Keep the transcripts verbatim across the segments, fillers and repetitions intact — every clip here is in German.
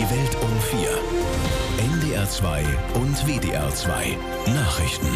Die Welt um vier. N D R zwei und W D R zwei Nachrichten.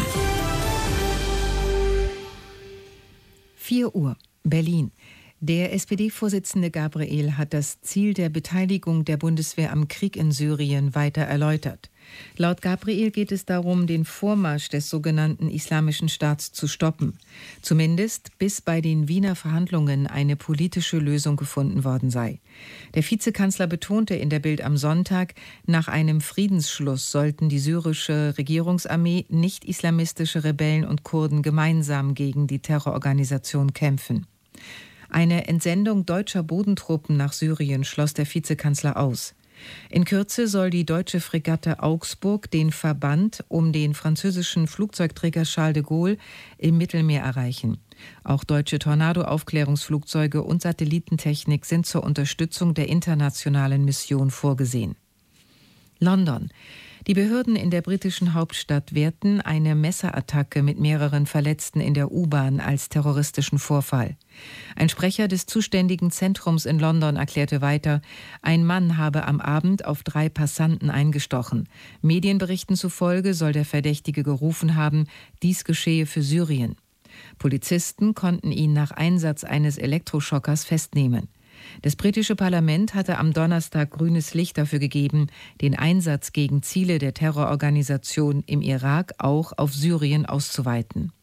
vier Uhr, Berlin. Der S P D-Vorsitzende Gabriel hat das Ziel der Beteiligung der Bundeswehr am Krieg in Syrien weiter erläutert. Laut Gabriel geht es darum, den Vormarsch des sogenannten Islamischen Staats zu stoppen. Zumindest bis bei den Wiener Verhandlungen eine politische Lösung gefunden worden sei. Der Vizekanzler betonte in der Bild am Sonntag, nach einem Friedensschluss sollten die syrische Regierungsarmee, nicht-islamistische Rebellen und Kurden gemeinsam gegen die Terrororganisation kämpfen. Eine Entsendung deutscher Bodentruppen nach Syrien schloss der Vizekanzler aus. In Kürze soll die deutsche Fregatte Augsburg den Verband um den französischen Flugzeugträger Charles de Gaulle im Mittelmeer erreichen. Auch deutsche Tornado-Aufklärungsflugzeuge und Satellitentechnik sind zur Unterstützung der internationalen Mission vorgesehen. London. Die Behörden in der britischen Hauptstadt werten eine Messerattacke mit mehreren Verletzten in der U-Bahn als terroristischen Vorfall. Ein Sprecher des zuständigen Zentrums in London erklärte weiter, ein Mann habe am Abend auf drei Passanten eingestochen. Medienberichten zufolge soll der Verdächtige gerufen haben, dies geschehe für Syrien. Polizisten konnten ihn nach Einsatz eines Elektroschockers festnehmen. Das britische Parlament hatte am Donnerstag grünes Licht dafür gegeben, den Einsatz gegen Ziele der Terrororganisation im Irak auch auf Syrien auszuweiten.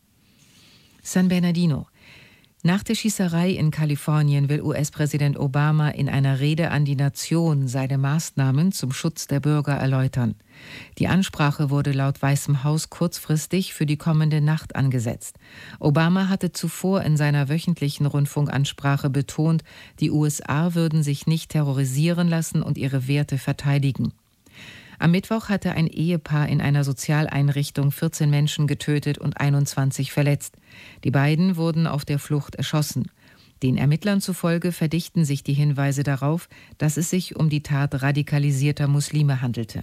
San Bernardino. Nach der Schießerei in Kalifornien will U S-Präsident Obama in einer Rede an die Nation seine Maßnahmen zum Schutz der Bürger erläutern. Die Ansprache wurde laut Weißem Haus kurzfristig für die kommende Nacht angesetzt. Obama hatte zuvor in seiner wöchentlichen Rundfunkansprache betont, die U S A würden sich nicht terrorisieren lassen und ihre Werte verteidigen. Am Mittwoch hatte ein Ehepaar in einer Sozialeinrichtung vierzehn Menschen getötet und einundzwanzig verletzt. Die beiden wurden auf der Flucht erschossen. Den Ermittlern zufolge verdichten sich die Hinweise darauf, dass es sich um die Tat radikalisierter Muslime handelte.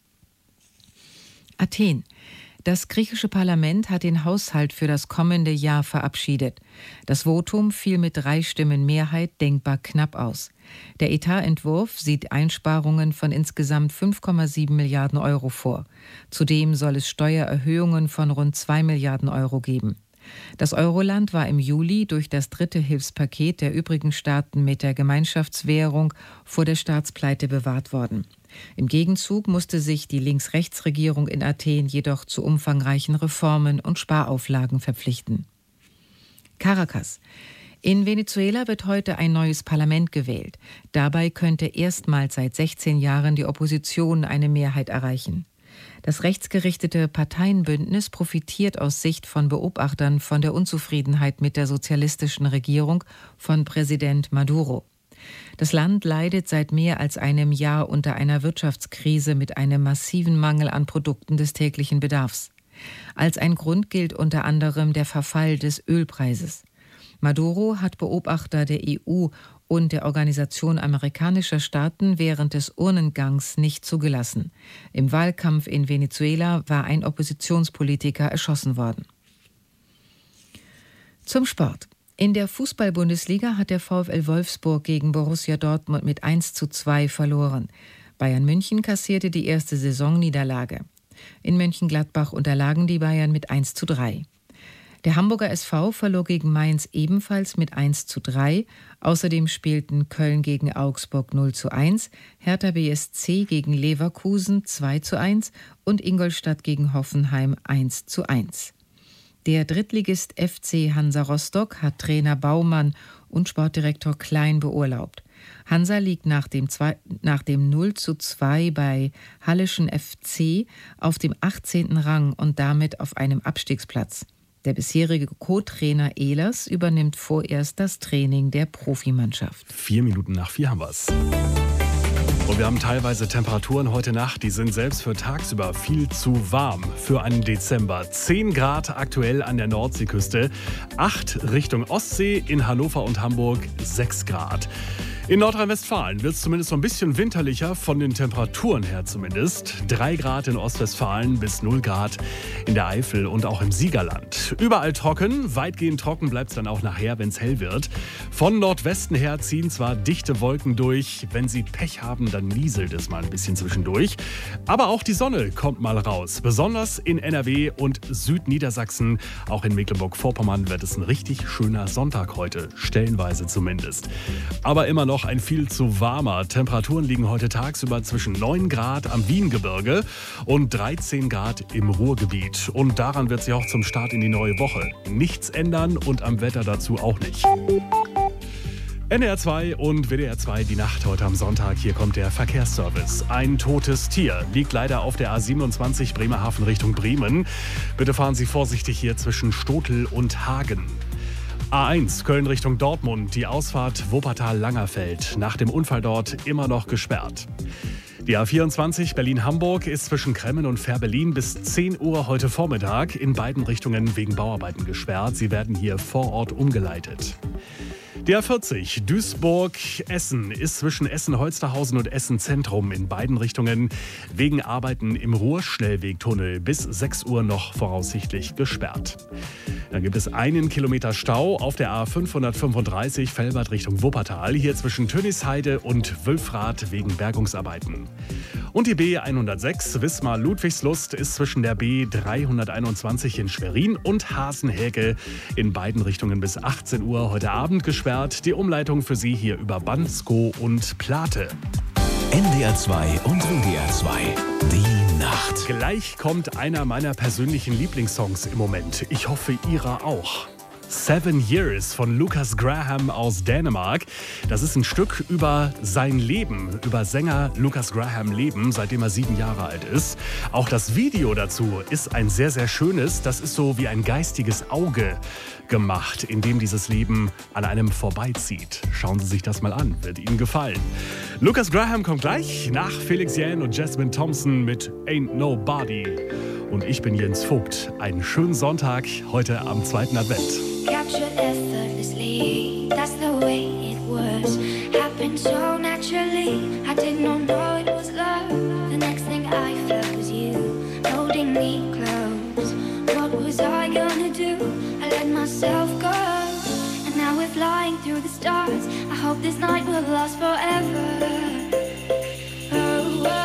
Athen. Das griechische Parlament hat den Haushalt für das kommende Jahr verabschiedet. Das Votum fiel mit drei Stimmen Mehrheit denkbar knapp aus. Der Etatentwurf sieht Einsparungen von insgesamt fünf Komma sieben Milliarden Euro vor. Zudem soll es Steuererhöhungen von rund zwei Milliarden Euro geben. Das Euroland war im Juli durch das dritte Hilfspaket der übrigen Staaten mit der Gemeinschaftswährung vor der Staatspleite bewahrt worden. Im Gegenzug musste sich die Links-Rechts-Regierung in Athen jedoch zu umfangreichen Reformen und Sparauflagen verpflichten. Caracas. In Venezuela wird heute ein neues Parlament gewählt. Dabei könnte erstmals seit sechzehn Jahren die Opposition eine Mehrheit erreichen. Das rechtsgerichtete Parteienbündnis profitiert aus Sicht von Beobachtern von der Unzufriedenheit mit der sozialistischen Regierung von Präsident Maduro. Das Land leidet seit mehr als einem Jahr unter einer Wirtschaftskrise mit einem massiven Mangel an Produkten des täglichen Bedarfs. Als ein Grund gilt unter anderem der Verfall des Ölpreises. Maduro hat Beobachter der E U und der Organisation amerikanischer Staaten während des Urnengangs nicht zugelassen. Im Wahlkampf in Venezuela war ein Oppositionspolitiker erschossen worden. Zum Sport. In der Fußball-Bundesliga hat der VfL Wolfsburg gegen Borussia Dortmund mit eins zu zwei verloren. Bayern München kassierte die erste Saisonniederlage. In Mönchengladbach unterlagen die Bayern mit eins zu drei. Der Hamburger S V verlor gegen Mainz ebenfalls mit eins zu drei. Außerdem spielten Köln gegen Augsburg null zu eins, Hertha B S C gegen Leverkusen zwei zu eins und Ingolstadt gegen Hoffenheim eins zu eins. Der Drittligist F C Hansa Rostock hat Trainer Baumann und Sportdirektor Klein beurlaubt. Hansa liegt nach dem, zwei, nach dem null zu zwei bei Halleschen F C auf dem achtzehnten Rang und damit auf einem Abstiegsplatz. Der bisherige Co-Trainer Ehlers übernimmt vorerst das Training der Profimannschaft. Vier Minuten nach vier haben wir es. Und wir haben teilweise Temperaturen heute Nacht, die sind selbst für tagsüber viel zu warm für einen Dezember. zehn Grad aktuell an der Nordseeküste, acht Richtung Ostsee, in Hannover und Hamburg sechs Grad. In Nordrhein-Westfalen wird es zumindest so ein bisschen winterlicher, von den Temperaturen her zumindest. Drei Grad in Ostwestfalen bis null Grad in der Eifel und auch im Siegerland. Überall trocken, weitgehend trocken bleibt es dann auch nachher, wenn es hell wird. Von Nordwesten her ziehen zwar dichte Wolken durch, wenn sie Pech haben, dann nieselt es mal ein bisschen zwischendurch. Aber auch die Sonne kommt mal raus, besonders in N R W und Südniedersachsen. Auch in Mecklenburg-Vorpommern wird es ein richtig schöner Sonntag heute, stellenweise zumindest. Aber immer noch ein viel zu warmer. Temperaturen liegen heute tagsüber zwischen neun Grad am Wiengebirge und dreizehn Grad im Ruhrgebiet. Und daran wird sich auch zum Start in die neue Woche nichts ändern und am Wetter dazu auch nicht. N D R zwei und W D R zwei, die Nacht heute am Sonntag. Hier kommt der Verkehrsservice. Ein totes Tier liegt leider auf der A siebenundzwanzig Bremerhaven Richtung Bremen. Bitte fahren Sie vorsichtig hier zwischen Stotel und Hagen. A eins Köln Richtung Dortmund, die Ausfahrt Wuppertal-Langerfeld. Nach dem Unfall dort immer noch gesperrt. Die A vierundzwanzig Berlin-Hamburg ist zwischen Kremmen und Fährberlin bis zehn Uhr heute Vormittag in beiden Richtungen wegen Bauarbeiten gesperrt. Sie werden hier vor Ort umgeleitet. Die A vierzig Duisburg-Essen ist zwischen Essen-Holsterhausen und Essen-Zentrum in beiden Richtungen wegen Arbeiten im Ruhrschnellwegtunnel bis sechs Uhr noch voraussichtlich gesperrt. Dann gibt es einen Kilometer Stau auf der A fünfhundertfünfunddreißig Velbert Richtung Wuppertal, hier zwischen Tönisheide und Wülfrath wegen Bergungsarbeiten. Und die B hundertsechs Wismar-Ludwigslust ist zwischen der B dreihunderteinundzwanzig in Schwerin und Hasenhäke in beiden Richtungen bis achtzehn Uhr heute Abend gesperrt. Die Umleitung für Sie hier über Bansko und Plate. N D R zwei und W D R zwei, die Nacht. Gleich kommt einer meiner persönlichen Lieblingssongs im Moment. Ich hoffe, Ihrer auch. Seven Years von Lukas Graham aus Dänemark. Das ist ein Stück über sein Leben, über Sänger Lukas Graham Leben, seitdem er sieben Jahre alt ist. Auch das Video dazu ist ein sehr, sehr schönes. Das ist so wie ein geistiges Auge gemacht, in dem dieses Leben an einem vorbeizieht. Schauen Sie sich das mal an, wird Ihnen gefallen. Lukas Graham kommt gleich nach Felix Jähn und Jasmine Thompson mit Ain't Nobody. Und ich bin Jens Vogt. Einen schönen Sonntag heute am zweiten Advent. Captured effortlessly, that's the way it was. Happened so naturally, I did not know it was love. The next thing I felt was you, holding me close. What was I gonna do? I let myself go. And now we're flying through the stars. I hope this night will last forever. Oh, oh.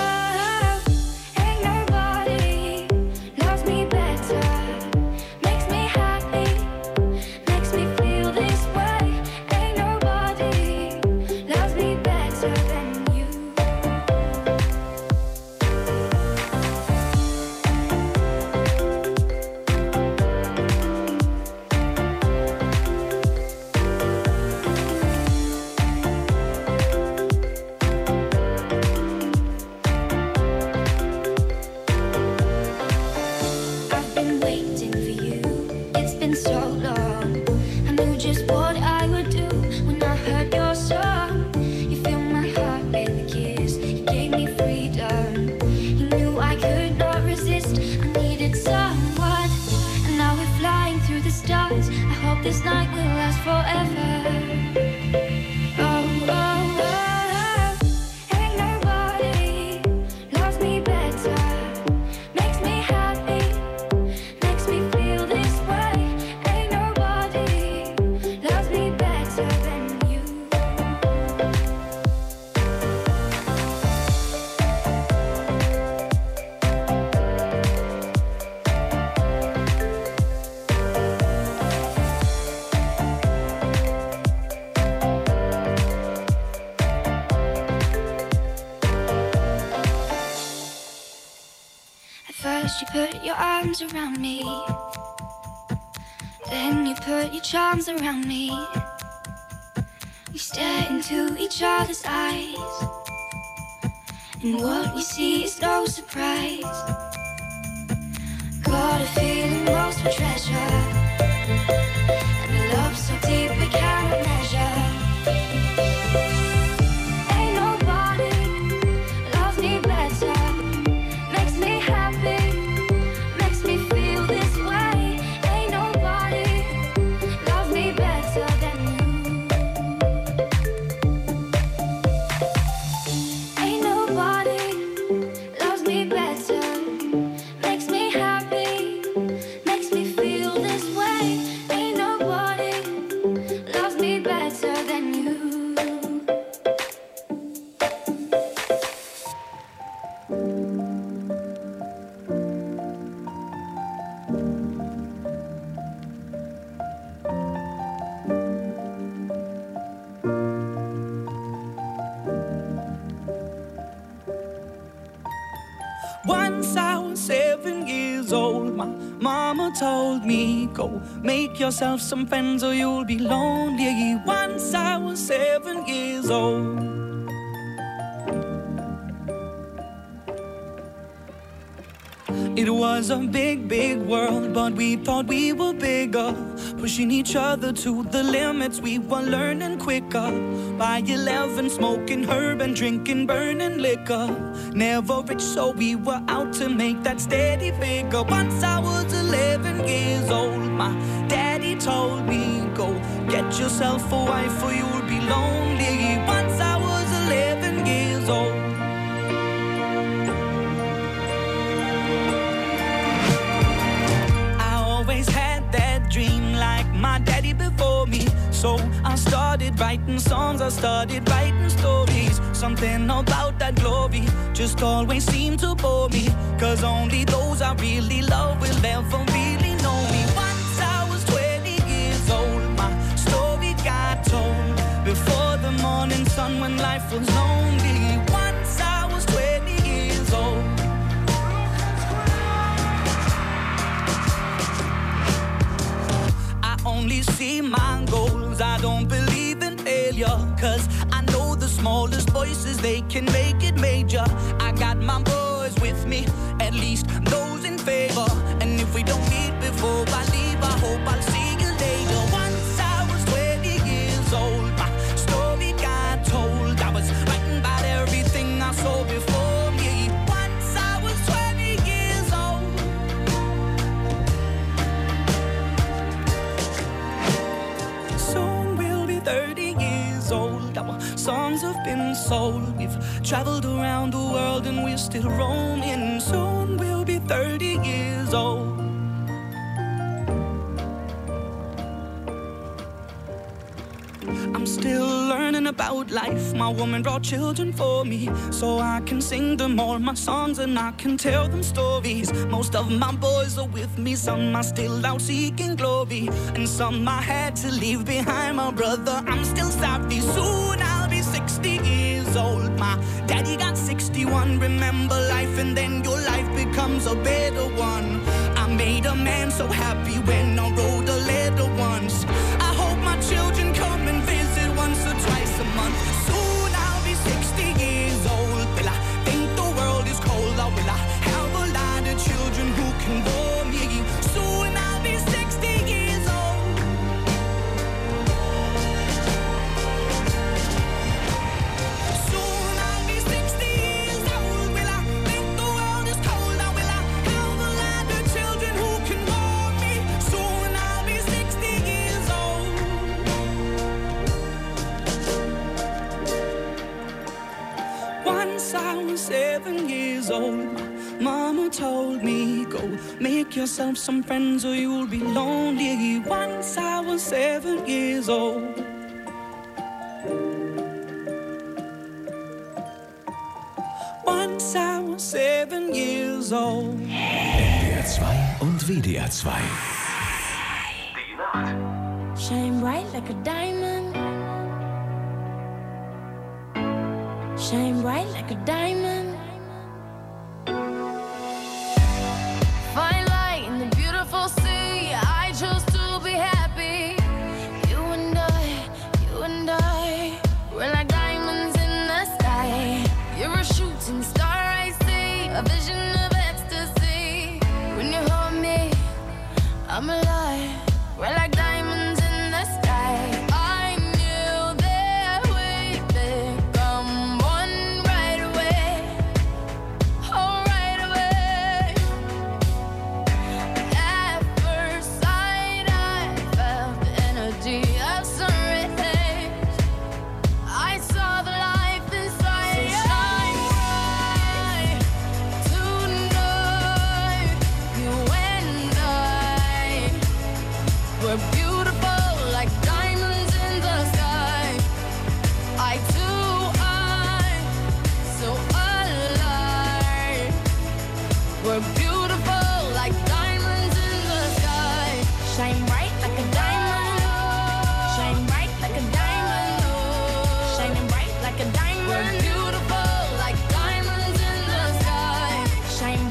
This night will last forever. Oh, oh, oh. Ain't nobody loves me better. Makes me happy, makes me feel this way. Ain't nobody loves me better than you. First you put your arms around me, then you put your charms around me. We stare into each other's eyes, and what we see is no surprise. Got a feeling lost for treasure, and a love so deep we cannot measure. Ain't nobody loves me better. Once I was seven years old, my mama told me, go make yourself some friends or you'll be lonely. Once I was seven years old. It was a big, big world, but we thought we were bigger, pushing each other to the limits. We were learning quicker. By eleven, smoking herb and drinking burning liquor. Never rich, so we were out to make that steady figure. Once I was eleven years old, my daddy told me, go get yourself a wife or you'll be lonely. Once I was eleven years old. Had that dream like my daddy before me. So I started writing songs, I started writing stories. Something about that glory just always seemed to bore me, cause only those I really love will ever really know me. Once I was twenty years old, my story got told before the morning sun when life was lonely. Once I was twenty years old. Only see my goals, I don't believe in failure, cause I know the smallest voices, they can make it major. I got my boys with me, at least those in favor. And if we don't meet before I leave, I hope I'll see you later. Once I was twenty years old, my story got told. I was writing about everything I saw before me. Once I was twenty years old. thirty years old, our songs have been sold. We've traveled around the world and we're still roaming. Soon we'll be thirty years old. I'm still learning about life. My woman brought children for me, so I can sing them all my songs and I can tell them stories. Most of my boys are with me, some are still out seeking glory, and some I had to leave behind. My brother, I'm still sorry. Soon I'll be sixty years old. My daddy got sixty-one. Remember life and then your life becomes a better one. I made a man so happy when I wrote a letter once. I hope my children come and visit once or twice a month. Soon I'll be sixty years old. Will I think the world is cold, or will I have a lot of children who can bore me? Soon I'll be sixty years old. Soon I'll be sixty years old. Will I think the world is cold, or will I have a lot of children who can bore me? Soon I'll be sixty years old. Once I was seven years old, my mama told me, go make yourself some friends or you'll be lonely. Once I was seven years old. Once I was seven years old. N D R zwei und W D R zwei. Shine bright like a diamond. Shine bright like a diamond. Fine light in the beautiful sea. I chose to be happy. You and I, you and I, we're like diamonds in the sky. You're a shooting star I see, a vision of ecstasy. When you hold me, I'm alive. We're like diamonds in the sky. I knew that we'd become one right away. Oh, right away. At first sight, I felt the energy of sun rays. I saw the life inside. So shine bright tonight. You and I, we're beautiful like diamonds in the sky. I too, I, so alive. We're beautiful like diamonds in the sky. Shine bright like a diamond. Shine bright like a diamond. Shining bright like a diamond. We're beautiful like diamonds in the sky. Shine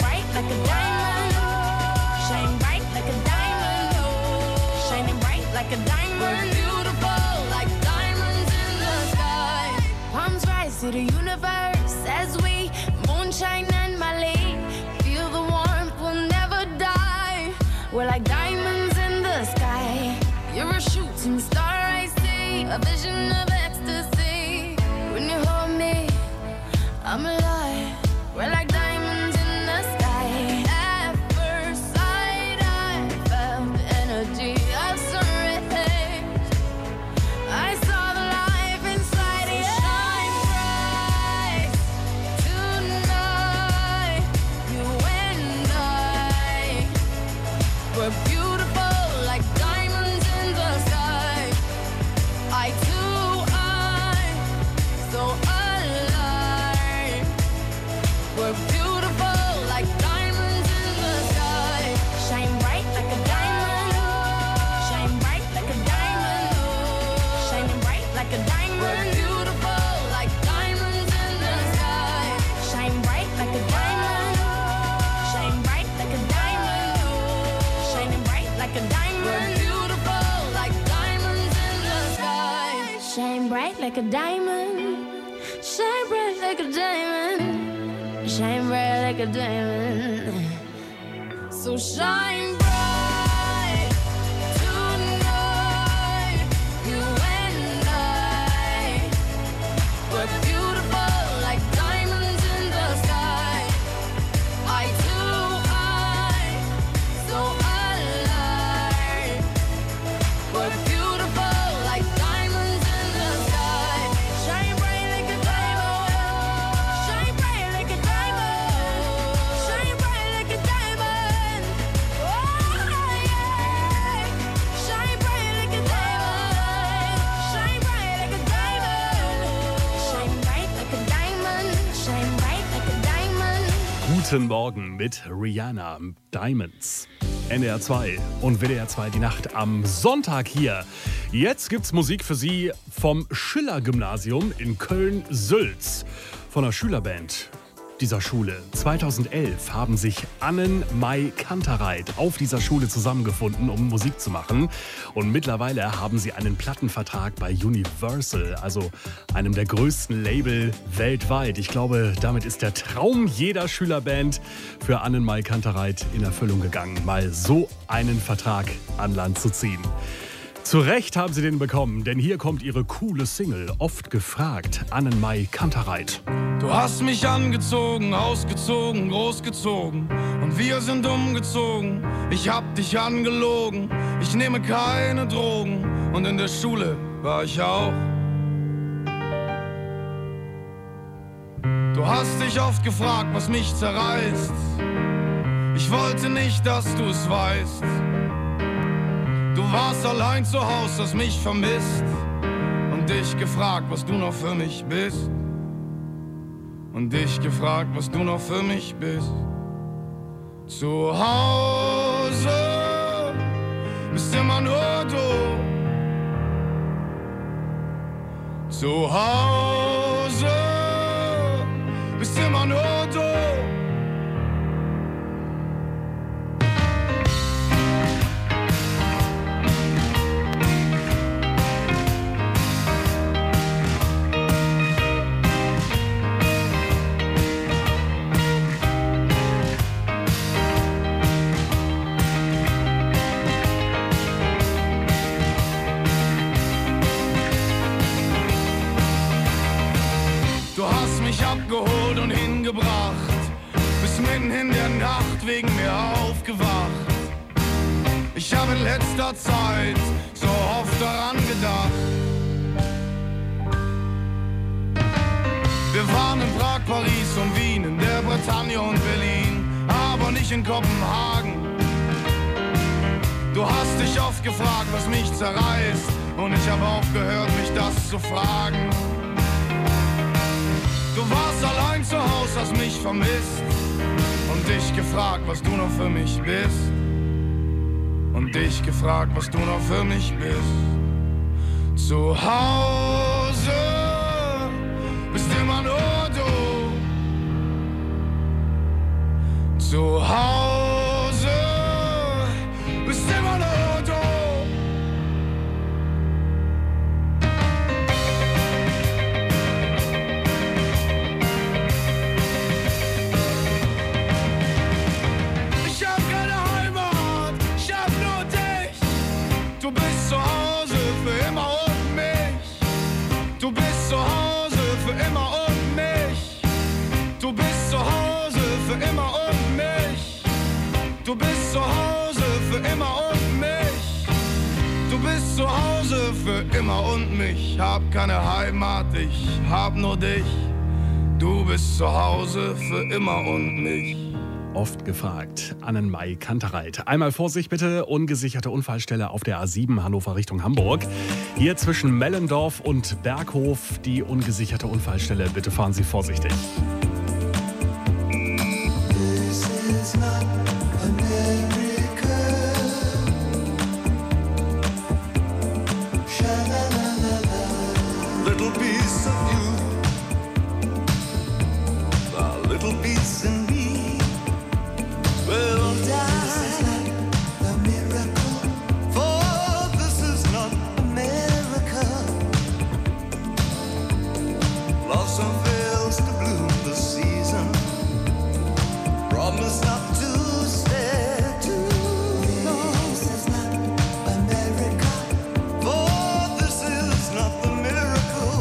moonshine and Mali. Feel the warmth, we'll never die. We're like diamonds in the sky. You're a shooting star I see, a vision of ecstasy. When you hold me, I'm alive. We're like diamonds in the sky. At first sight, I felt the energy of sunrise. I saw the life inside you. Shine bright tonight. You and I, we're beautiful like diamonds in the sky. I too, I so alive. We're beautiful like diamonds in the sky. Shine bright like a diamond. Shine bright like a diamond. Shining bright like a diamond. We're beautiful like diamonds in the sky. Shine bright like a diamond. Shine bright like a diamond. Shining bright like a diamond. We're beautiful like diamonds in the sky. Shine bright like a diamond. Shine bright like a diamond. Shine bright like a diamond. So shine bright tonight. You and I, we're beautiful like diamonds in the sky. I too, I so alive. We're beautiful like diamonds in the sky. Shine bright like a diamond. Shine bright like a diamond. Shine bright like a diamond. Oh yeah. Shine bright like a diamond. Shine bright like a diamond. Shine bright like a diamond. Shine bright like a diamond. Guten Morgen mit Rihanna, Diamonds. N D R zwei und W D R zwei die Nacht am Sonntag hier. Jetzt gibt's Musik für Sie vom Schiller-Gymnasium in Köln-Sülz. Von der Schülerband dieser Schule. zweitausendelf haben sich Annen Mai Kantereit auf dieser Schule zusammengefunden, um Musik zu machen. Und mittlerweile haben sie einen Plattenvertrag bei Universal, also einem der größten Label weltweit. Ich glaube, damit ist der Traum jeder Schülerband für Annen Mai Kantereit in Erfüllung gegangen, mal so einen Vertrag an Land zu ziehen. Zu Recht haben sie den bekommen, denn hier kommt ihre coole Single, oft gefragt, Annen Mai Kantereit. Du hast mich angezogen, ausgezogen, großgezogen und wir sind umgezogen. Ich hab dich angelogen, ich nehme keine Drogen und in der Schule war ich auch. Du hast dich oft gefragt, was mich zerreißt. Ich wollte nicht, dass du es weißt. Du warst allein zu Haus, hast mich vermisst und dich gefragt, was du noch für mich bist. Und dich gefragt, was du noch für mich bist. Zu Hause bist immer nur du. Zu Hause bist immer nur du. Abgeholt und hingebracht, bis mitten in der Nacht wegen mir aufgewacht. Ich habe in letzter Zeit so oft daran gedacht. Wir waren in Prag, Paris und Wien, in der Bretagne und Berlin, aber nicht in Kopenhagen. Du hast dich oft gefragt, was mich zerreißt, und ich habe aufgehört, mich das zu fragen. Du warst allein zu Haus, hast mich vermisst und dich gefragt, was du noch für mich bist. Und dich gefragt, was du noch für mich bist. Zu Hause bist immer nur du. Zu Hause bist immer nur du. Du bist zu Hause für immer und mich. Du bist zu Hause für immer und mich. Hab keine Heimat, ich hab nur dich. Du bist zu Hause für immer und mich. Oft gefragt. Annenmai Kantereit. Einmal Vorsicht bitte, ungesicherte Unfallstelle auf der A sieben Hannover Richtung Hamburg. Hier zwischen Mellendorf und Berghof die ungesicherte Unfallstelle. Bitte fahren Sie vorsichtig. Little piece of you, a little piece in me will die. This is not a miracle, for this is not America. Blossom fails to bloom this season. Promise not to stay too long. This is not America, for this is not the miracle.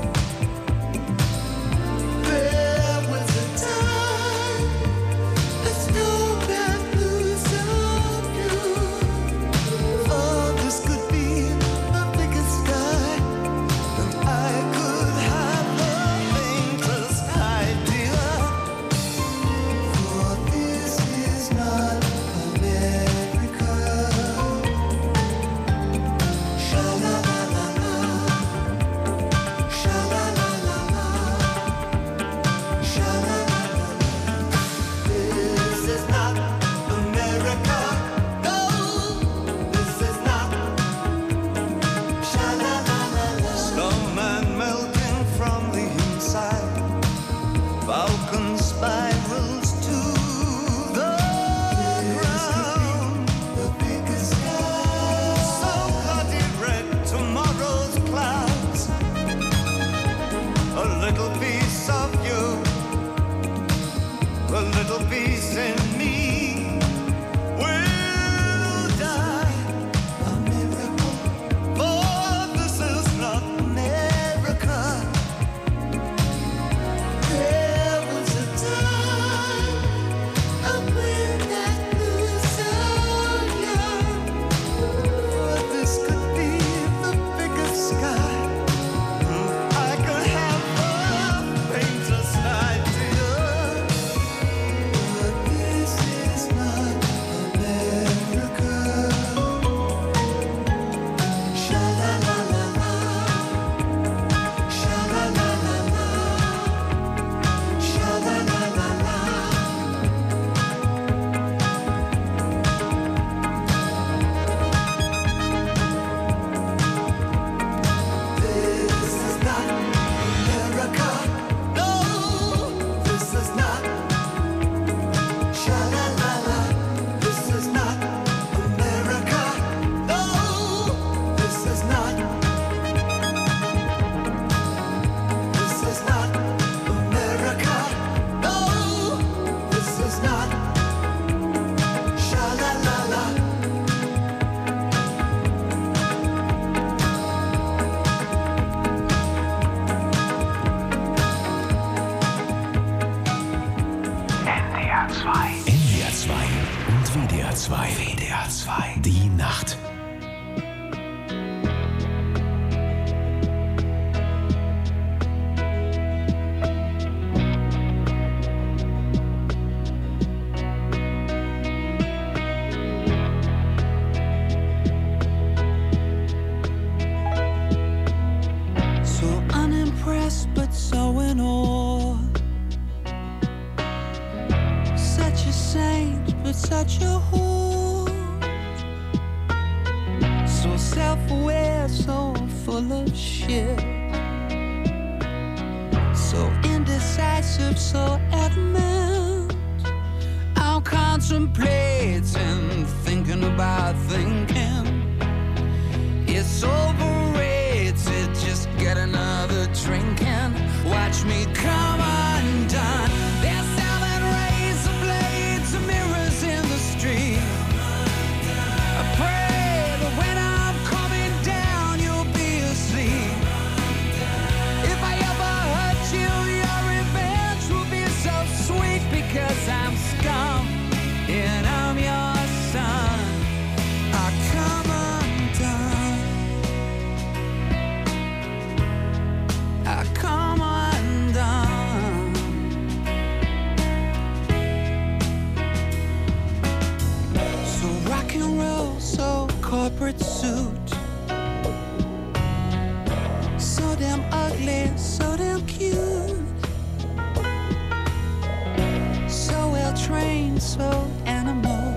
There was a time a snowman blew so blue. Oh, this could be the biggest sky, and I could have the faintest idea. For this is not America. Sha-la-la-la-la, sha-la-la-la-la, sha-la-la-la-la. This is not America. No, this is not. Sha-la-la-la-la. Snowman melting from the inside. Falcon spirals to the ground. The biggest sky. So bloody red, tomorrow's clouds. A little piece of you, a little piece in me will die. A miracle, for this is not America. There was a time a wind that blew so young. This could be the biggest sky. I could have the faintest idea. But this is not America. Sha-la-la-la-la, sha-la-la-la-la, sha-la-la-la-la. This is not America. No, this is not. Sha-la-la-la. This is not America. No, this is not. This is not America. No, this is not. Sha-la-la-la. N D R zwei und W D R zwei. W D R zwei. Die Nacht. So unimpressed, but so in awe. Such a saint, but such a whore. So self-aware, so full of shit. So indecisive, so adamant. I'm contemplating, thinking about thinking. It's overrated, just get another drink and watch me come undone. They're selling razor blades and mirrors in the street. I pray that when I'm coming down, you'll be asleep. If I ever hurt you, your revenge will be so sweet because I'm scum and I'm your corporate suit. So damn ugly, so damn cute. So well trained, so animal.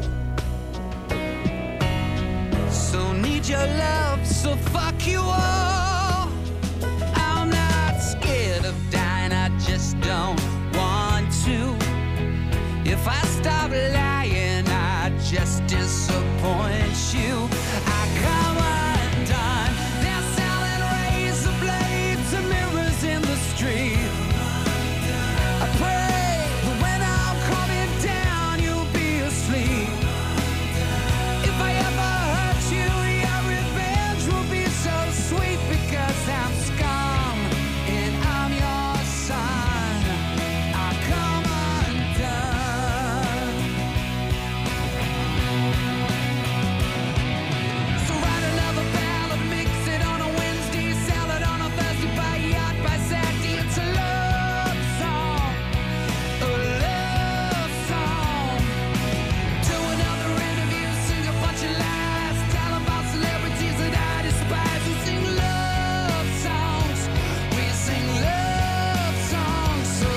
So need your love, so fuck you all. I'm not scared of dying, I just don't want to. If I stop lying, I just disappoint you. I come undone. They're selling razor blades and mirrors in the street. I pray that when I'm coming down, you'll be asleep. If I ever hurt you, your revenge will be so sweet, because I'm scum and I'm your son. I come undone. So write another ballad, mix it on a Wednesday, sell it on a Thursday, buy a yacht by Saturday. It's a love song, a love song. Do another interview, sing a bunch of lies, tell about celebrities that I despise. We sing love songs, we sing love songs so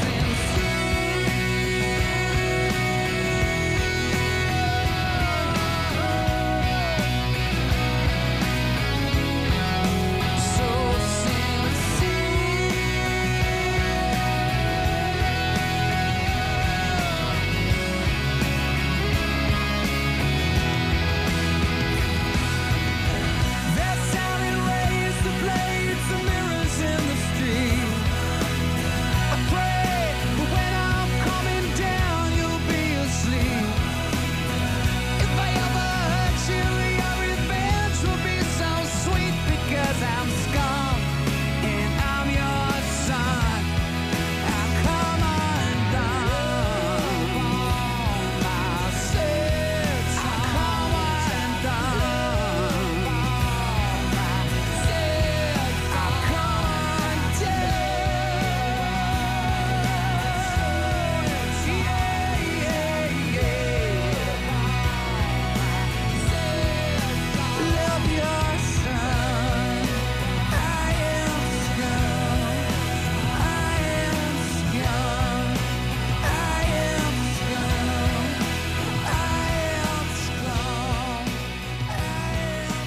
they're selling razor blades and mirrors in the street. I pray that when I'm coming down, you'll be asleep. If I ever hurt you, your revenge will be so sweet, because I'm scum and I'm your son. I come undone. My sins, I come undone. My sins, I come undone. Yeah, yeah, yeah. Love your son. I am scum. I am scum. I am scum. I am scum. I am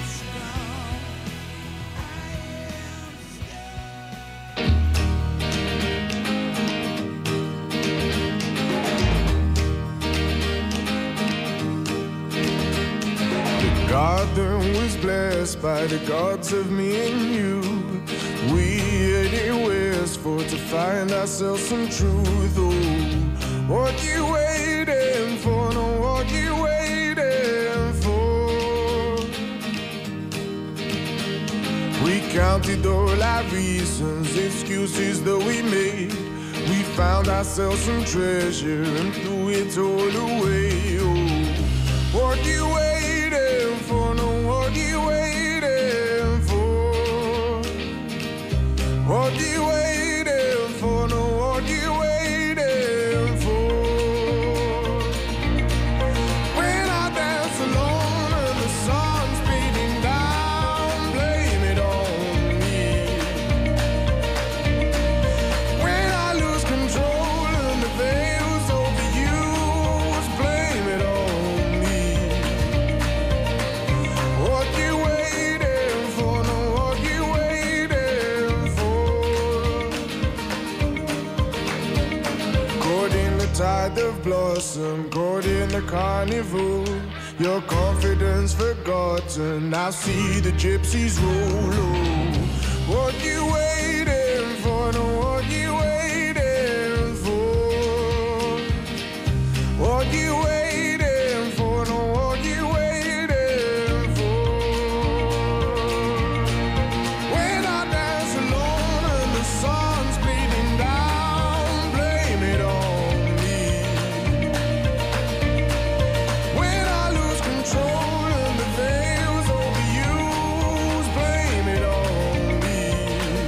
The garden was blessed by the gods of me and you. We headed westward to find ourselves some truth. Oh, what you waiting for? No, what you waiting for? We counted all our reasons, excuses that we made. We found ourselves some treasure and threw it all away. Oh, what you waiting for? No, what you waiting for? What you waiting for? No, what you waiting for? When I dance alone and the sun's beating down, blame it on me. When I lose control and the veil's overused, blame it on me. What you waiting for? No, what you waiting for? Caught in the tide of blossom, caught in the carnival. Your confidence forgotten, now see the gypsies roll. Oh, what you waiting for? No, what you waiting for? What you waiting for? No, what you waiting for? When I dance alone and the sun's bleeding down, blame it on me. When I lose control and the veil's overused, blame it on me.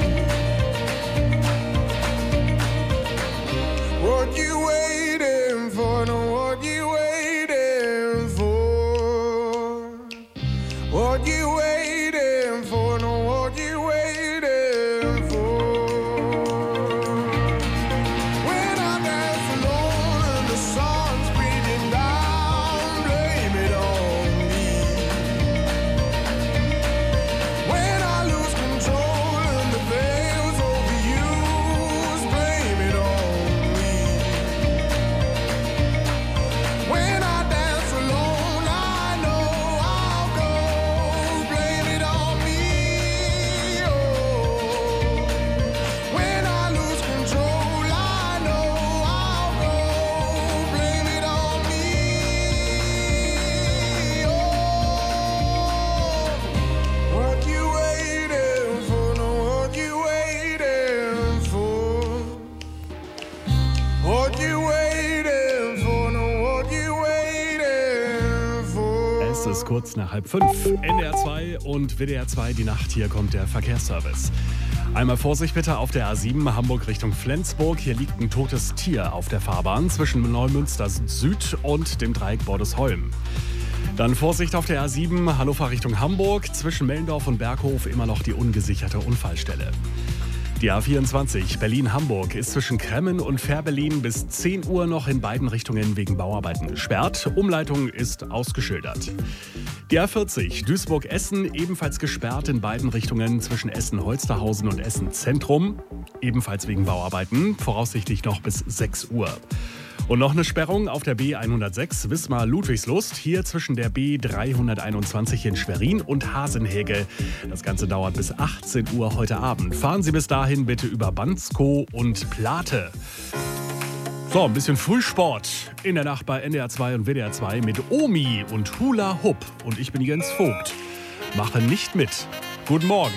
ist kurz nach halb fünf. N D R zwei und W D R zwei die Nacht. Hier kommt der Verkehrsservice. Einmal Vorsicht bitte auf der A sieben Hamburg Richtung Flensburg. Hier liegt ein totes Tier auf der Fahrbahn zwischen Neumünster Süd und dem Dreieck Bordesholm. Dann Vorsicht auf der A sieben Hannover Richtung Hamburg. Zwischen Mellendorf und Berghof immer noch die ungesicherte Unfallstelle. Die A vierundzwanzig Berlin-Hamburg ist zwischen Kremmen und Fährberlin bis zehn Uhr noch in beiden Richtungen wegen Bauarbeiten gesperrt. Umleitung ist ausgeschildert. Die A vierzig Duisburg-Essen ebenfalls gesperrt in beiden Richtungen zwischen Essen-Holsterhausen und Essen-Zentrum. Ebenfalls wegen Bauarbeiten, voraussichtlich noch bis sechs Uhr. Und noch eine Sperrung auf der B hundertsechs Wismar-Ludwigslust, hier zwischen der B dreihunderteinundzwanzig in Schwerin und Hasenhege. Das Ganze dauert bis achtzehn Uhr heute Abend. Fahren Sie bis dahin bitte über Banskow und Plate. So, ein bisschen Frühsport in der Nacht bei N D R zwei und W D R zwei mit Omi und Hula Hoop. Und ich bin Jens Vogt. Mache nicht mit. Guten Morgen.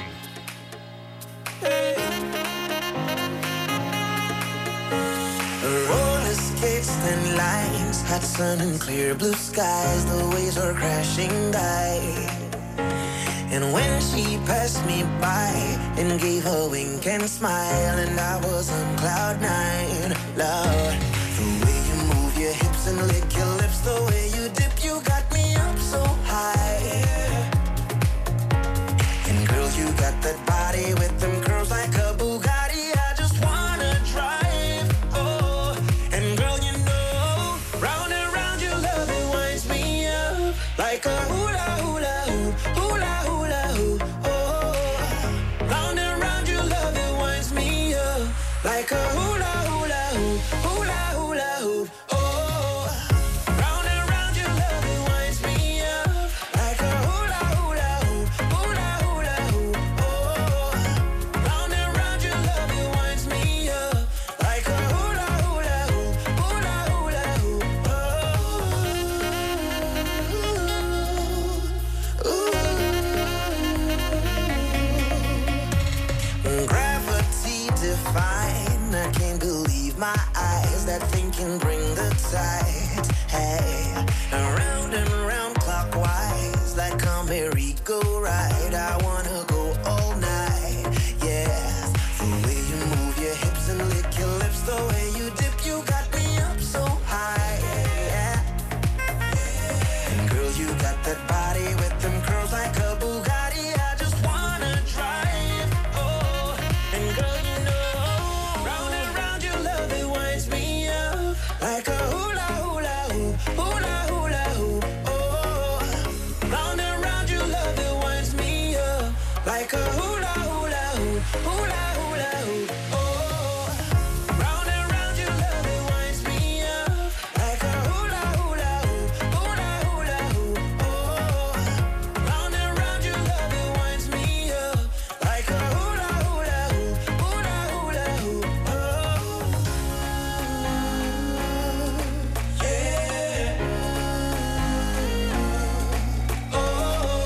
Thin lines, hot sun and clear blue skies, the waves are crashing by. And when she passed me by and gave a wink and smile, and I was on cloud nine, Lord, the way you move your hips and lick your lips, the way you dip, you got me up so high. And girl, you got that body with them curls like a Bugatti, I just wanna drive. Like a hula hula hoop, hula hula hoop, oh. Round and round your love, it winds me up. Like a hula hula hoop, hula hula hoop, oh. Round and round your love, it winds me up. Like a hula hula hoop, hula hula hoop, oh. Round and round your love, it winds me up. Like a hula hula hoop, hula hula hoop, Gravity define, I can't believe my eyes. That thing can bring the tide. Hey, around and round clockwise, like a merry-go-round. I wanna go all night. Yes, the way you move your hips and lick your lips, the way you dip, you got me up so high. Yeah. And girl, you got that body with them curls like a Bugatti. I just wanna drive. Oh, and girl, you know, round and round your love, it winds me up. Like a hula hula hoop, hula hula hoop, oh. Round and round your love, it winds me up. Like a hula hula hoop, hula hula hoop, oh. Round and round your love, it winds me up. Like a hula hula hoop, hula hula hoop, oh. Round and round your love, it winds me up. Like a hula hula hoop, hula hula hoop, oh. Yeah. Oh.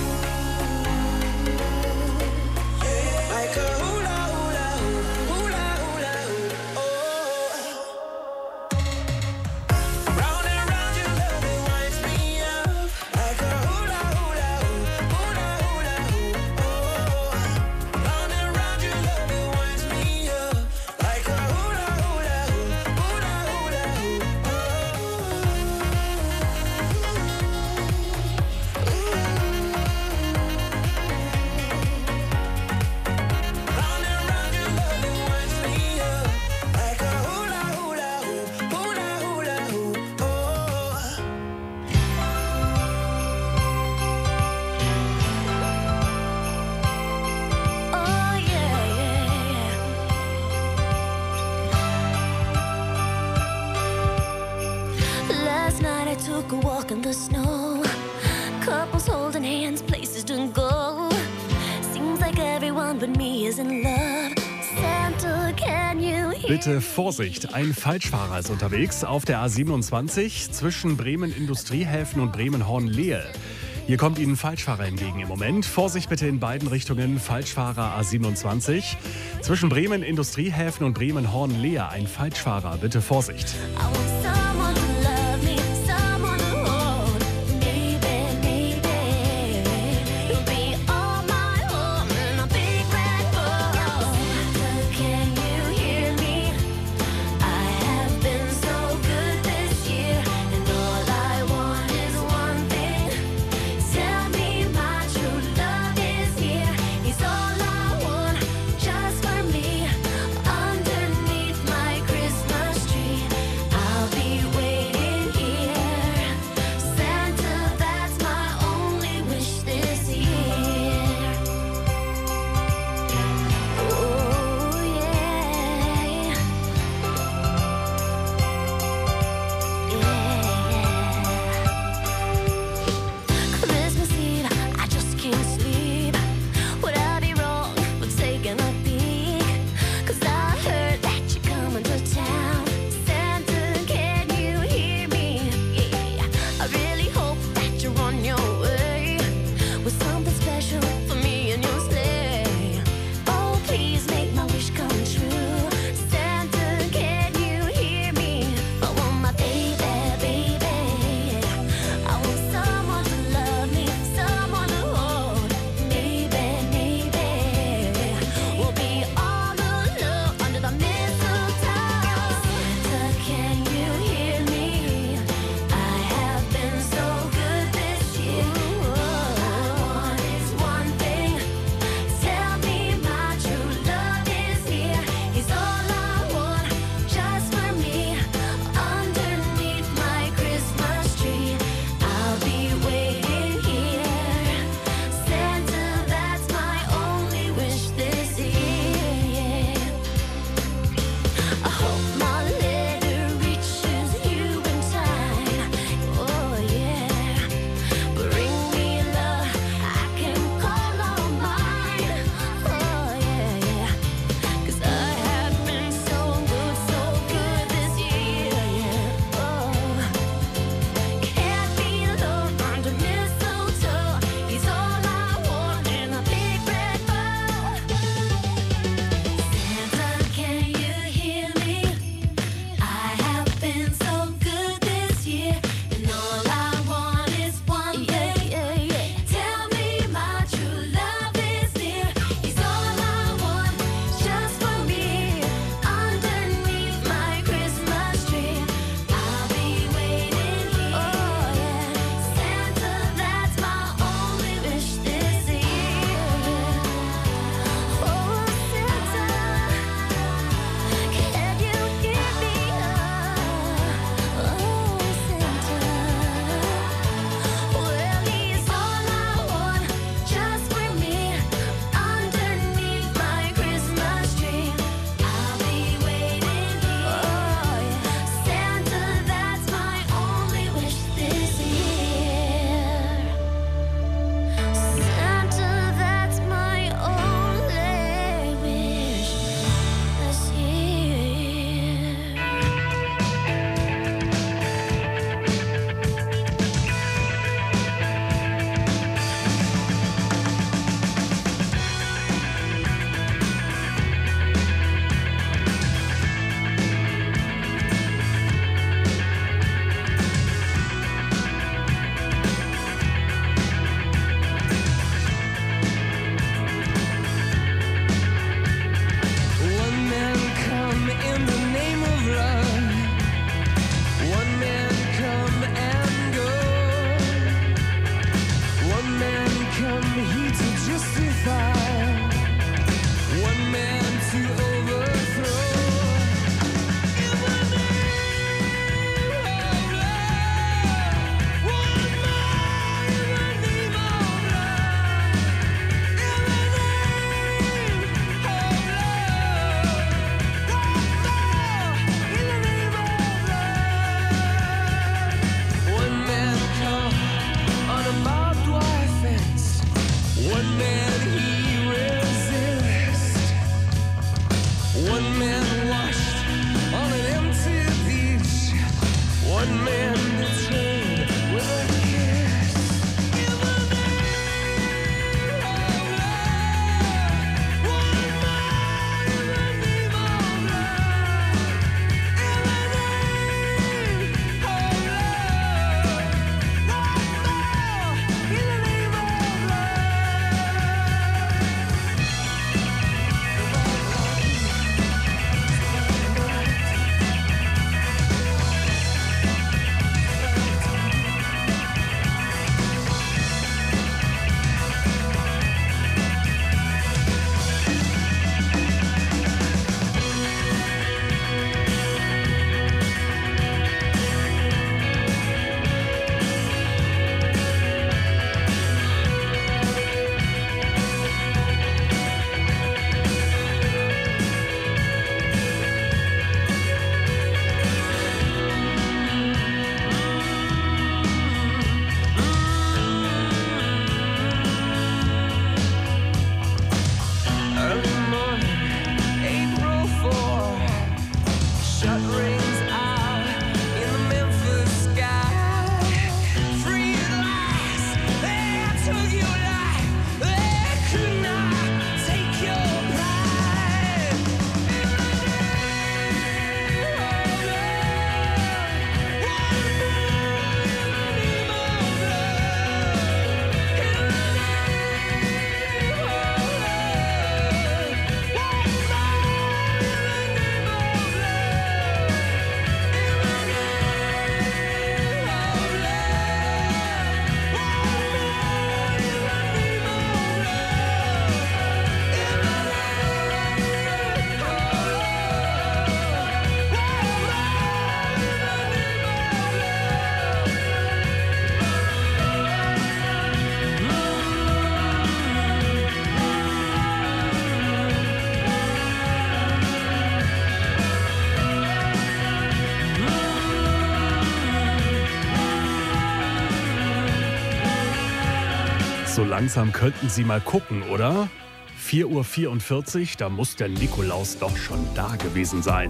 Yeah. Like a hula hula hoop, hula hula hoop, oh. Round and round your love, it winds me up. Like a hula hula hoop, hula hula hoop, oh. Round and round your love, it winds me up. Like a hula hula hoop, hula hula hoop, Round and round your love, it winds me up. Like a hula hula hoop, hula hula hoop, oh. Oh yeah, yeah, yeah. Last night I took a walk in the snow. Couples holding hands, places to go. Seems like everyone but me is in love. Santa, can you hear? Bitte Vorsicht, ein Falschfahrer ist unterwegs auf der A siebenundzwanzig zwischen Bremen Industriehäfen und Bremen-Hornlehe. Hier kommt Ihnen Falschfahrer entgegen im Moment. Vorsicht bitte in beiden Richtungen, Falschfahrer A siebenundzwanzig. Zwischen Bremen Industriehäfen und Bremen-Hornlehe ein Falschfahrer, bitte Vorsicht. I want someone to love me, someone to hold. Maybe, maybe. one man betrayed with a kiss. In the name of love, one more in the name of love. In the name of love, one more in the name of love. Early morning, April fourth, shut rings out in the Memphis sky. Free at last, they took your life, they could not take your pride. In the name of love, one more in the name of love. In the name of So langsam könnten Sie mal gucken, oder? vier Uhr vierundvierzig, da muss der Nikolaus doch schon da gewesen sein.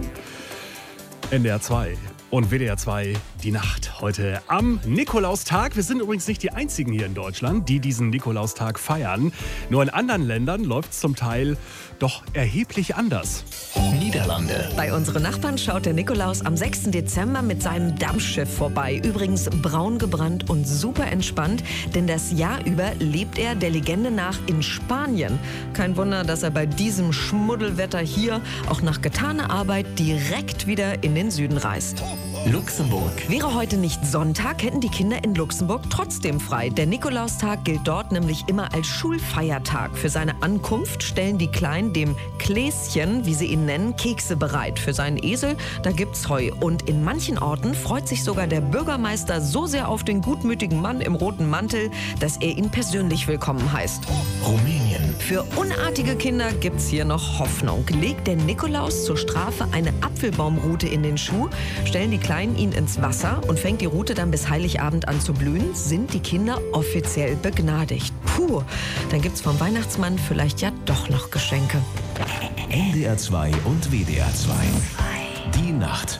N D R zwei und W D R zwei, die Nacht. Heute am Nikolaustag. Wir sind übrigens nicht die einzigen hier in Deutschland, die diesen Nikolaustag feiern. Nur in anderen Ländern läuft es zum Teil doch erheblich anders. Niederlande. Bei unseren Nachbarn schaut der Nikolaus am sechsten Dezember mit seinem Dampfschiff vorbei. Übrigens braun gebrannt und super entspannt, denn das Jahr über lebt er der Legende nach in Spanien. Kein Wunder, dass er bei diesem Schmuddelwetter hier auch nach getaner Arbeit direkt wieder in den Süden reist. Luxemburg. Wäre heute nicht Sonntag, hätten die Kinder in Luxemburg trotzdem frei. Der Nikolaustag gilt dort nämlich immer als Schulfeiertag. Für seine Ankunft stellen die Kleinen dem Kläschen, wie sie ihn nennen, Kekse bereit. Für seinen Esel, da gibt's Heu. Und in manchen Orten freut sich sogar der Bürgermeister so sehr auf den gutmütigen Mann im roten Mantel, dass er ihn persönlich willkommen heißt. Rumänien. Für unartige Kinder gibt's hier noch Hoffnung. Legt der Nikolaus zur Strafe eine Apfelbaumrute in den Schuh, stellen die Kleinen ihn ins Wasser und fängt die Rute dann bis Heiligabend an zu blühen, sind die Kinder offiziell begnadigt. Puh, dann gibt's vom Weihnachtsmann vielleicht ja doch noch Geschenke. N D R zwei und W D R zwei. Die Nacht.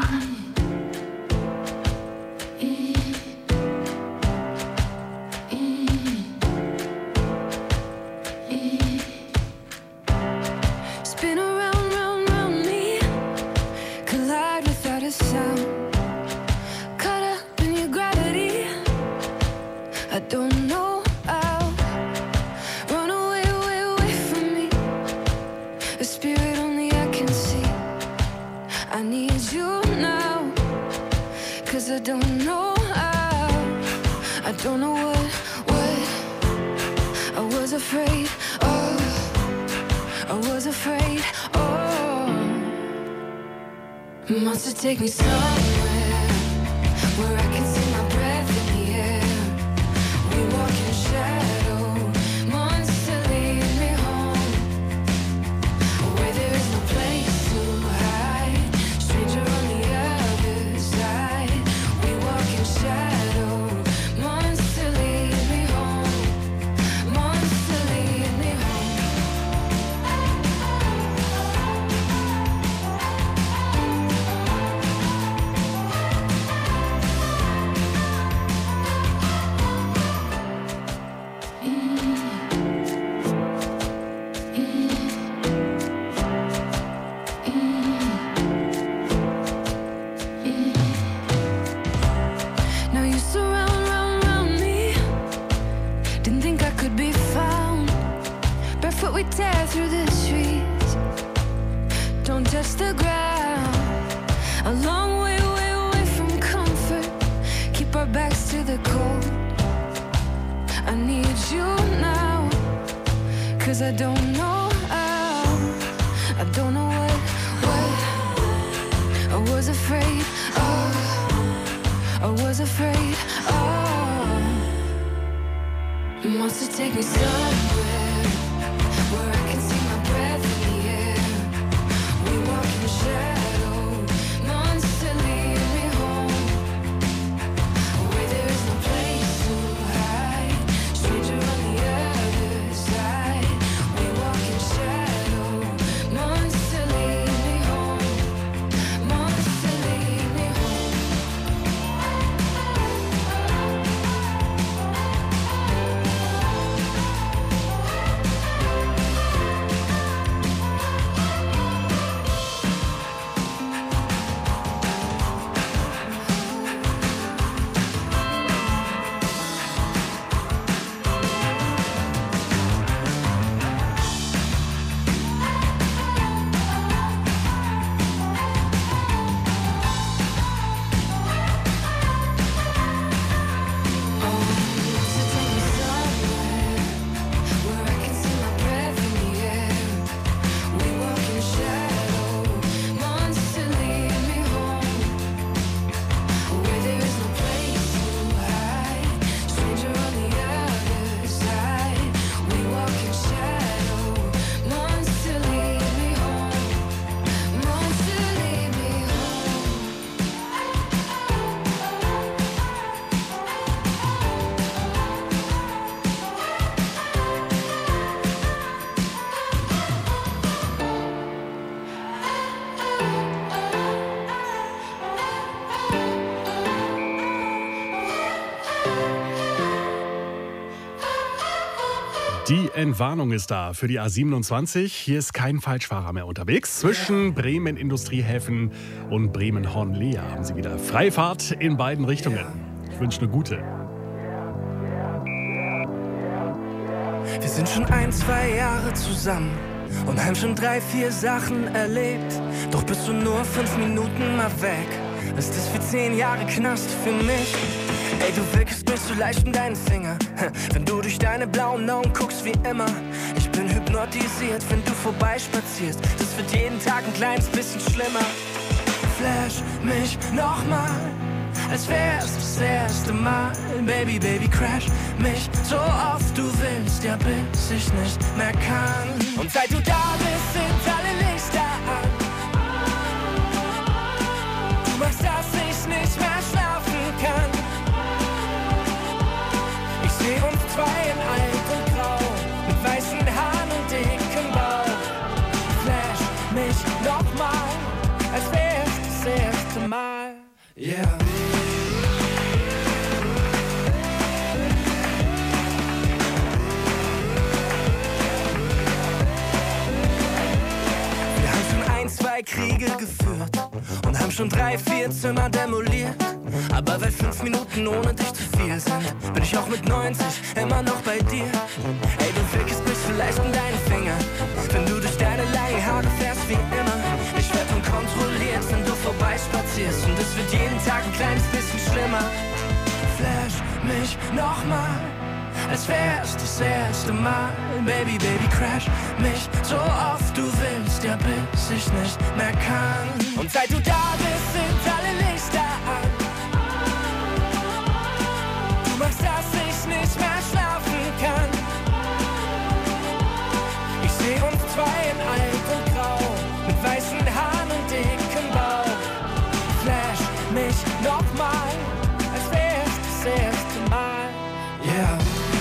Spin around, round, round me, collide without a sound. Caught up in your gravity, I don't know how. Run away, away, away from me. A spirit only I can see. I need you now, cause I don't know how. I don't know what, what I was afraid of. I was afraid, oh. Monster, take me somewhere where I can see my breath in the air. We walk in shadow. Monster, lead me home where there is no place to hide. Stranger on the other side. We walk in shadow. Monster, lead me home. Monster, lead me home. we tear through the streets. Don't touch the ground. A long way, way away from comfort. Keep our backs to the cold. I need you now, 'cause I don't know how. I don't know what, what I was afraid of. I was afraid of. Wants to take me somewhere where I can see my breath in the air. We walk in the shadow, months to lead me home, where there is no place to hide. Stranger on the other side. We walk in shadow, months to lead me home, months to lead me home. Die Entwarnung ist da für die A siebenundzwanzig. Hier ist kein Falschfahrer mehr unterwegs. Zwischen Bremen Industriehäfen und Bremen-Hornlea haben Sie wieder Freifahrt in beiden Richtungen. Ich wünsche eine gute. Wir sind schon ein, zwei Jahre zusammen und haben schon drei, vier Sachen erlebt. Doch bist du nur fünf Minuten mal weg, ist das wie zehn Jahre Knast für mich. Ey, du wickelst mich so leicht um deinen Finger, wenn du durch deine blauen Augen guckst wie immer. Ich bin hypnotisiert, wenn du vorbeispazierst. Das wird jeden Tag ein kleines bisschen schlimmer. Flash mich nochmal, als wär's das erste Mal. Baby, Baby, crash mich so oft du willst, ja bis ich nicht mehr kann. Und seit du da bist, sind alle Lichter an. Du machst, dass ich nicht mehr schlafen kann. Ich seh uns zwei in alt und grau, mit weißen Haaren und dickem Bauch. Flash mich nochmal, als wär's das erste Mal. Yeah. Wir haben schon ein, zwei Kriege geführt und haben schon drei, vier Zimmer demoliert. Aber weil fünf Minuten ohne dich zu viel sind, bin ich auch mit neunzig immer noch bei dir. Ey, du wickelst mich vielleicht in deinen Finger, wenn du durch deine langen Haare fährst wie immer. Ich werd unkontrolliert, wenn du vorbeispazierst, und es wird jeden Tag ein kleines bisschen schlimmer. Flash mich nochmal, als wär's das erste Mal. Baby, Baby, crash mich so oft du willst, ja bis ich nicht mehr kann. Und seit du da bist, sind alle Lichter an. Du machst, dass ich nicht mehr schlafen kann. Ich seh uns zwei in alt und grau, mit weißen Haaren und dickem Bauch. Flash mich nochmal, als wär's das erste Mal. Yeah.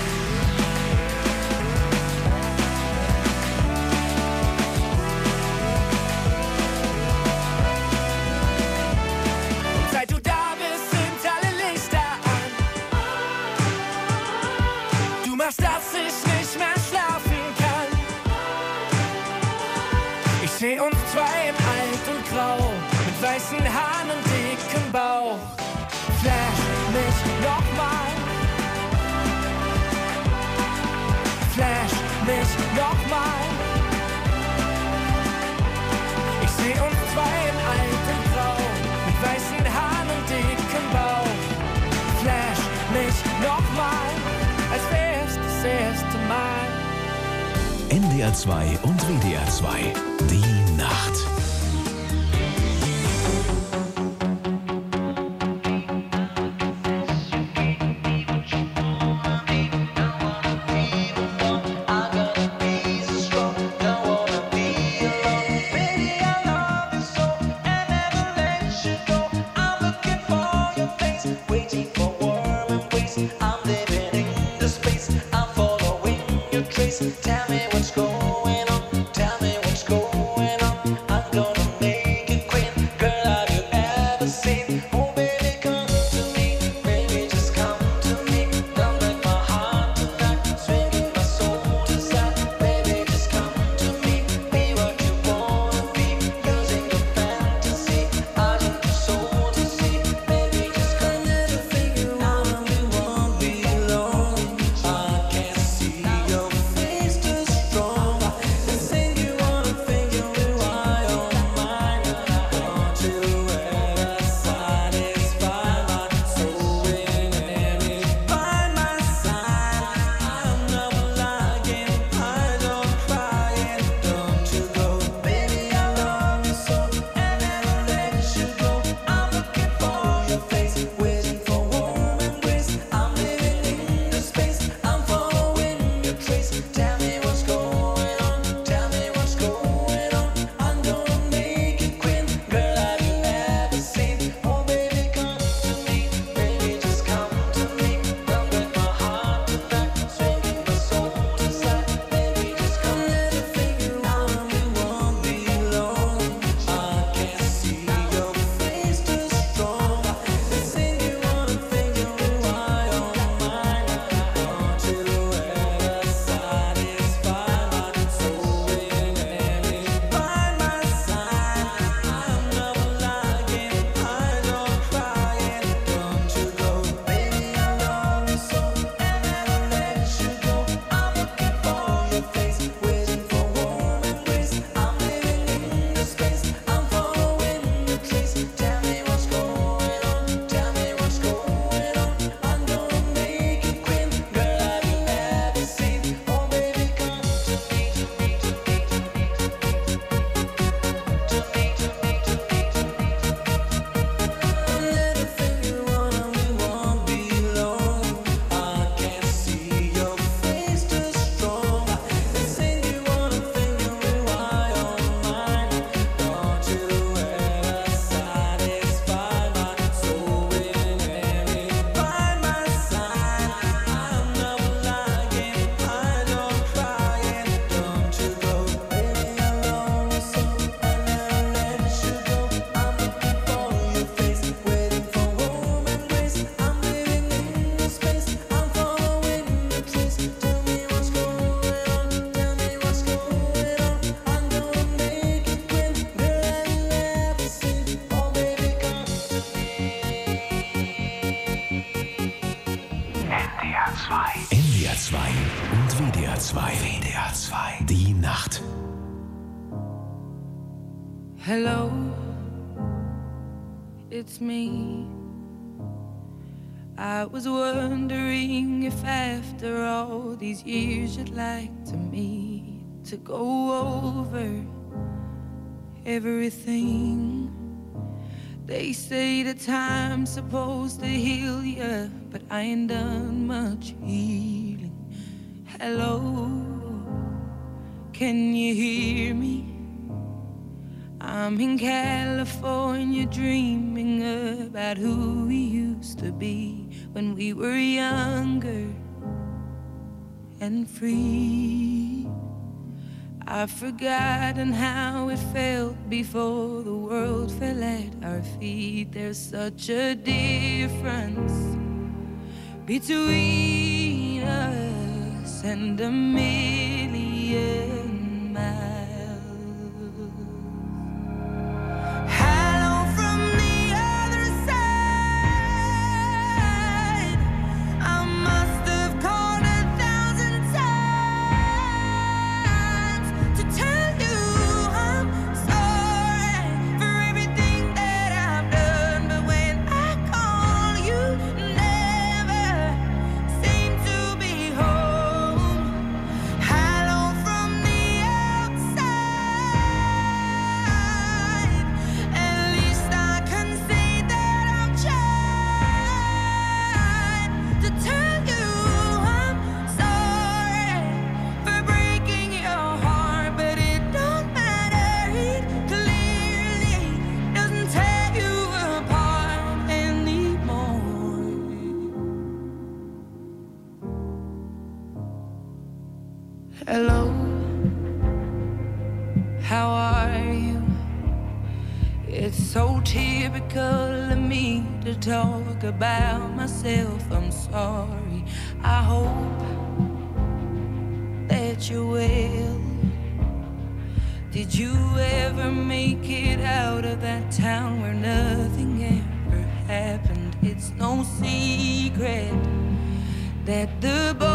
Und seit du da bist, sind alle Lichter an. Du machst, dass ich nicht mehr schlafen kann. Ich seh uns zwei in alt und grau, mit weißen Haaren und dickem Bauch. Flash mich nochmal. Flash mich nochmal. D R zwei und W D R zwei. Die Nacht. Tell me what's going on, tell me what's going on. I'm gonna make it quick. Girl, have you ever seen? Oh baby, come to me, baby, just come to me. Don't break my heart tonight, swinging my soul to side. Baby, just come to me, be what you wanna be, using your fantasy. I need your soul to see. Baby, just come. Anything you want, we won't be alone. I can't see your face too strong. The thing you wanna think you will lie on mine. Don't you ever satisfy my soul in any by my side. I'm never lying, I don't crying. Don't you go, baby, I love you so, and never let you go. I'm looking for your face, waiting for warm embrace. I'm living in the space, I'm following your trace. Tell me what's going on, tell me what's going on. I'm gonna make it quick. Girl, have you ever seen? Oh baby, come to me, baby, just come to me. Don't break my heart tonight, swinging my soul to side. Baby, just come. Anything you want, we won't be alone. I can't see your face too strong. The thing you wanna think you will lie on mine. Don't you ever satisfy my soul in any by my side. I'm never lying, I don't crying. Don't you go, baby, I love you so, and never let you go. I'm looking for your face, waiting for warm embrace. I'm living in the space, I'm following your trace. Tell me what's going on, tell me what's going on. I'm gonna make it quick. Girl, have you ever seen? Oh baby, come to me, to me, to me, to me, to me, to me, to me, to me. Anything you want, we won't be alone. I can't see your face too strong. The thing you wanna think you will lie on mine. Don't you ever satisfy my soul in any by my side. I'm never lying, I don't crying. Don't you go, baby, I love you so, I never let you go. I'm looking for your face, waiting for warm embrace. I'm living in the space, I'm following your trace. Tell me what's going on, tell me what's going on. I'm gonna make it quick. Girl, have you ever seen? Oh baby, come to N D R zwei. N D R zwei und W D R zwei. W D R zwei. Die Nacht. Hello, it's me. I was wondering if after all these years you'd like to meet to go over everything. They say the time's supposed to heal ya, but I ain't done much healing. Hello, can you hear me? I'm in California dreaming about who we used to be when we were younger and free. I've forgotten how it felt before the world fell at our feet. There's such a difference between us and a million miles. Hello from the other side. I must have called a thousand times to tell you I'm sorry for everything that I've done. But when I call, you never seem to be home. Hello from the Hello, how are you? It's so typical of me to talk about myself. I'm sorry. I hope that you're well. Did you ever make it out of that town where nothing ever happened? It's no secret that the boy